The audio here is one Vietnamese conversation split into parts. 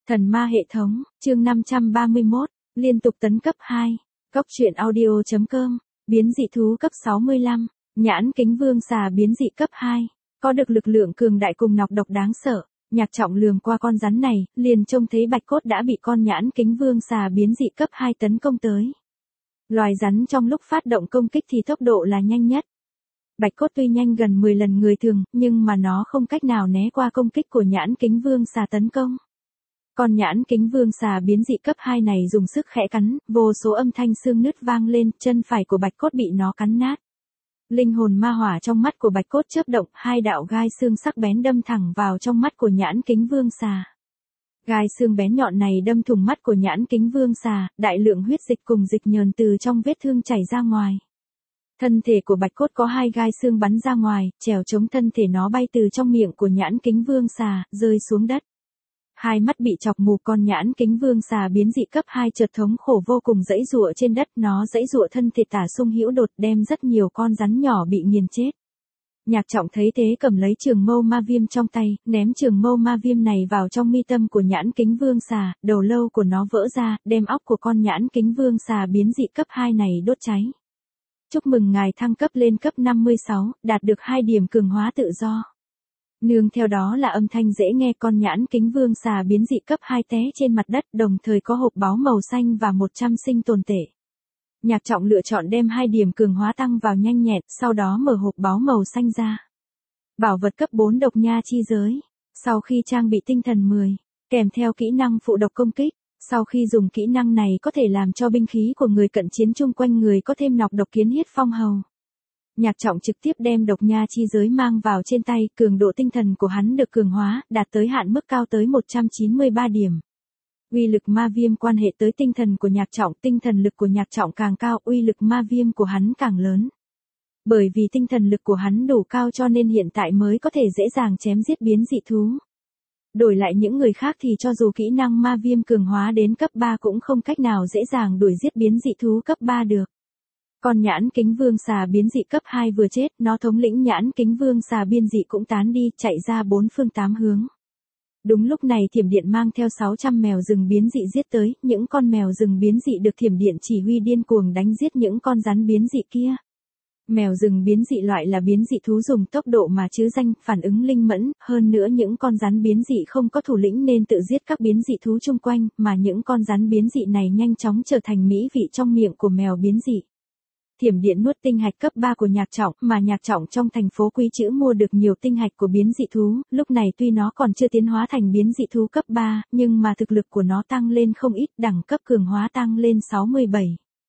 Thần ma hệ thống, chương 531, liên tục tấn cấp 2. Cốc truyện audio.com, biến dị thú cấp 65, nhãn kính vương xà biến dị cấp 2, có được lực lượng cường đại cùng nọc độc đáng sợ. Nhạc Trọng lườm qua con rắn này, liền trông thấy bạch cốt đã bị con nhãn kính vương xà biến dị cấp 2 tấn công tới. Loài rắn trong lúc phát động công kích thì tốc độ là nhanh nhất. Bạch cốt tuy nhanh gần 10 lần người thường, nhưng mà nó không cách nào né qua công kích của nhãn kính vương xà tấn công. Con nhãn kính vương xà biến dị cấp 2 này dùng sức khẽ cắn, vô số âm thanh xương nứt vang lên, chân phải của bạch cốt bị nó cắn nát. Linh hồn ma hỏa trong mắt của bạch cốt chớp động, hai đạo gai xương sắc bén đâm thẳng vào trong mắt của nhãn kính vương xà. Gai xương bén nhọn này đâm thủng mắt của nhãn kính vương xà, đại lượng huyết dịch cùng dịch nhờn từ trong vết thương chảy ra ngoài. Thân thể của bạch cốt có hai gai xương bắn ra ngoài, trèo chống thân thể nó bay từ trong miệng của nhãn kính vương xà, rơi xuống đất. Hai mắt bị chọc mù, con nhãn kính vương xà biến dị cấp 2 chợt thống khổ vô cùng giãy giụa trên đất, nó giãy giụa thân thể tả sung hữu đột, đem rất nhiều con rắn nhỏ bị nghiền chết. Nhạc Trọng thấy thế cầm lấy trường mâu ma viêm trong tay, ném trường mâu ma viêm này vào trong mi tâm của nhãn kính vương xà, đầu lâu của nó vỡ ra, đem óc của con nhãn kính vương xà biến dị cấp 2 này đốt cháy. Chúc mừng ngài thăng cấp lên cấp 56, đạt được 2 điểm cường hóa tự do. Nương theo đó là âm thanh dễ nghe, con nhãn kính vương xà biến dị cấp 2 té trên mặt đất, đồng thời có hộp báu màu xanh và 100 sinh tồn tệ. Nhạc Trọng lựa chọn đem 2 điểm cường hóa tăng vào nhanh nhẹn, sau đó mở hộp báu màu xanh ra. Bảo vật cấp 4 độc nha chi giới. Sau khi trang bị tinh thần 10, kèm theo kỹ năng phụ độc công kích, sau khi dùng kỹ năng này có thể làm cho binh khí của người cận chiến chung quanh người có thêm nọc độc kiến huyết phong hầu. Nhạc Trọng trực tiếp đem độc nha chi giới mang vào trên tay, cường độ tinh thần của hắn được cường hóa, đạt tới hạn mức cao tới 193 điểm. Uy lực ma viêm quan hệ tới tinh thần của Nhạc Trọng, tinh thần lực của Nhạc Trọng càng cao, uy lực ma viêm của hắn càng lớn. Bởi vì tinh thần lực của hắn đủ cao cho nên hiện tại mới có thể dễ dàng chém giết biến dị thú. Đổi lại những người khác thì cho dù kỹ năng ma viêm cường hóa đến cấp 3 cũng không cách nào dễ dàng đuổi giết biến dị thú cấp 3 được. Còn nhãn kính vương xà biến dị cấp 2 vừa chết, nó thống lĩnh nhãn kính vương xà biến dị cũng tán đi, chạy ra 4 phương 8 hướng. Đúng lúc này thiểm điện mang theo 600 mèo rừng biến dị giết tới, những con mèo rừng biến dị được thiểm điện chỉ huy điên cuồng đánh giết những con rắn biến dị kia. Mèo rừng biến dị loại là biến dị thú dùng tốc độ mà chứ danh, phản ứng linh mẫn, hơn nữa những con rắn biến dị không có thủ lĩnh nên tự giết các biến dị thú chung quanh, mà những con rắn biến dị này nhanh chóng trở thành mỹ vị trong miệng của mèo biến dị. Thiểm điện nuốt tinh hạch cấp 3 của Nhạc Trọng, mà Nhạc Trọng trong thành phố Quý Chữ mua được nhiều tinh hạch của biến dị thú, lúc này tuy nó còn chưa tiến hóa thành biến dị thú cấp 3, nhưng mà thực lực của nó tăng lên không ít, đẳng cấp cường hóa tăng lên 67.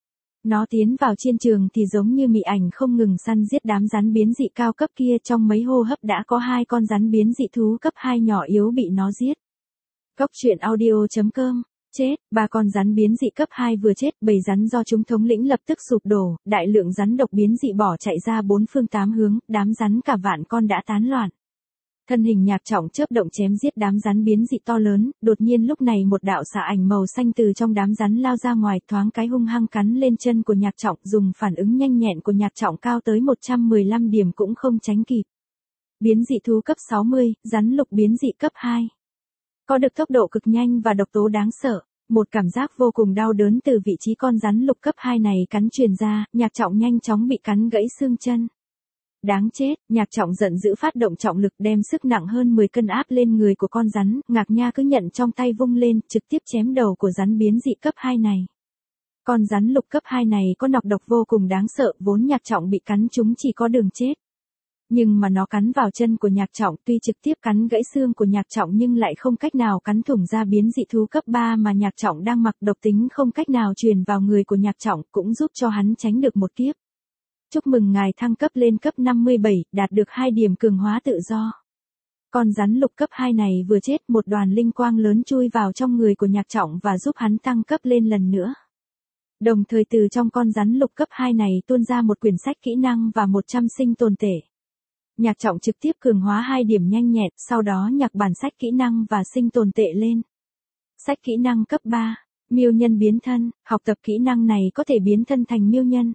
Nó tiến vào chiến trường thì giống như mị ảnh không ngừng săn giết đám rắn biến dị cao cấp kia, trong mấy hô hấp đã có 2 con rắn biến dị thú cấp 2 nhỏ yếu bị nó giết. Cốc truyện audio.com. Chết, 3 con rắn biến dị cấp 2 vừa chết, bầy rắn do chúng thống lĩnh lập tức sụp đổ, đại lượng rắn độc biến dị bỏ chạy ra 4 phương 8 hướng, đám rắn cả vạn con đã tán loạn. Thân hình Nhạc Trọng chớp động chém giết đám rắn biến dị to lớn, đột nhiên lúc này một đạo xạ ảnh màu xanh từ trong đám rắn lao ra ngoài, thoáng cái hung hăng cắn lên chân của Nhạc Trọng, dùng phản ứng nhanh nhẹn của Nhạc Trọng cao tới 115 điểm cũng không tránh kịp. Biến dị thú cấp 60, rắn lục biến dị cấp 2. Có được tốc độ cực nhanh và độc tố đáng sợ, một cảm giác vô cùng đau đớn từ vị trí con rắn lục cấp 2 này cắn truyền ra, Nhạc Trọng nhanh chóng bị cắn gãy xương chân. Đáng chết, Nhạc Trọng giận dữ phát động trọng lực đem sức nặng hơn 10 cân áp lên người của con rắn, Ngạc Nha cứ nhận trong tay vung lên, trực tiếp chém đầu của rắn biến dị cấp 2 này. Con rắn lục cấp 2 này có nọc độc vô cùng đáng sợ, vốn Nhạc Trọng bị cắn chúng chỉ có đường chết. Nhưng mà nó cắn vào chân của Nhạc Trọng, tuy trực tiếp cắn gãy xương của Nhạc Trọng nhưng lại không cách nào cắn thủng ra biến dị thú cấp 3 mà Nhạc Trọng đang mặc, độc tính không cách nào truyền vào người của Nhạc Trọng, cũng giúp cho hắn tránh được một kiếp. Chúc mừng ngài thăng cấp lên cấp 57, đạt được 2 điểm cường hóa tự do. Con rắn lục cấp 2 này vừa chết, một đoàn linh quang lớn chui vào trong người của Nhạc Trọng và giúp hắn tăng cấp lên lần nữa. Đồng thời từ trong con rắn lục cấp 2 này tuôn ra một quyển sách kỹ năng và 100 sinh tồn tệ. Nhạc Trọng trực tiếp cường hóa 2 điểm nhanh nhẹn, sau đó nhạc bản sách kỹ năng và sinh tồn tệ lên. Sách kỹ năng cấp 3, miêu nhân biến thân, học tập kỹ năng này có thể biến thân thành miêu nhân.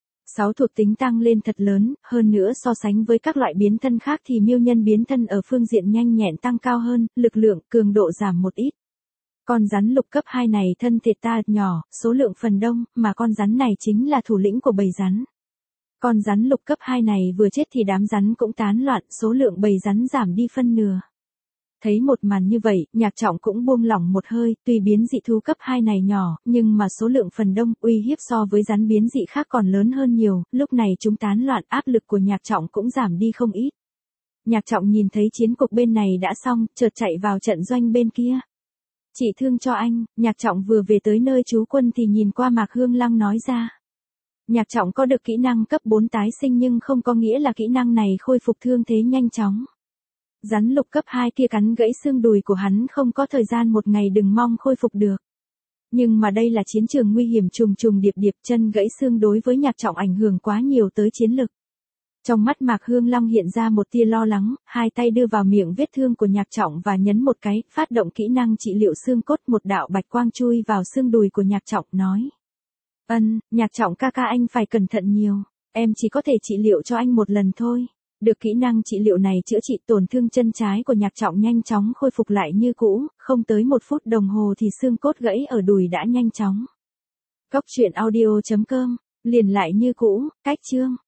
6 thuộc tính tăng lên thật lớn, hơn nữa so sánh với các loại biến thân khác thì miêu nhân biến thân ở phương diện nhanh nhẹn tăng cao hơn, lực lượng, cường độ giảm một ít. Con rắn lục cấp 2 này thân thể ta nhỏ, số lượng phần đông, mà con rắn này chính là thủ lĩnh của bầy rắn. Con rắn lục cấp 2 này vừa chết thì đám rắn cũng tán loạn, số lượng bầy rắn giảm đi phân nửa. Thấy một màn như vậy, Nhạc Trọng cũng buông lỏng một hơi, tuy biến dị thú cấp 2 này nhỏ, nhưng mà số lượng phần đông, uy hiếp so với rắn biến dị khác còn lớn hơn nhiều, lúc này chúng tán loạn, áp lực của Nhạc Trọng cũng giảm đi không ít. Nhạc Trọng nhìn thấy chiến cục bên này đã xong, chợt chạy vào trận doanh bên kia. Chỉ thương cho anh, Nhạc Trọng vừa về tới nơi trú quân thì nhìn qua Mạc Hương Lăng nói ra. Nhạc Trọng có được kỹ năng cấp 4 tái sinh nhưng không có nghĩa là kỹ năng này khôi phục thương thế nhanh chóng. Rắn lục cấp 2 kia cắn gãy xương đùi của hắn không có thời gian một ngày đừng mong khôi phục được. Nhưng mà đây là chiến trường nguy hiểm trùng trùng điệp điệp, chân gãy xương đối với Nhạc Trọng ảnh hưởng quá nhiều tới chiến lực. Trong mắt Mạc Hương Long hiện ra một tia lo lắng, hai tay đưa vào miệng vết thương của Nhạc Trọng và nhấn một cái, phát động kỹ năng trị liệu xương cốt, một đạo bạch quang chui vào xương đùi của Nhạc Trọng nói. Nhạc Trọng ca ca anh phải cẩn thận nhiều, em chỉ có thể trị liệu cho anh một lần thôi. Được kỹ năng trị liệu này chữa trị tổn thương chân trái của Nhạc Trọng nhanh chóng khôi phục lại như cũ, không tới 1 phút đồng hồ thì xương cốt gãy ở đùi đã nhanh chóng. Cốc truyện audio.com, liền lại như cũ, cách chương.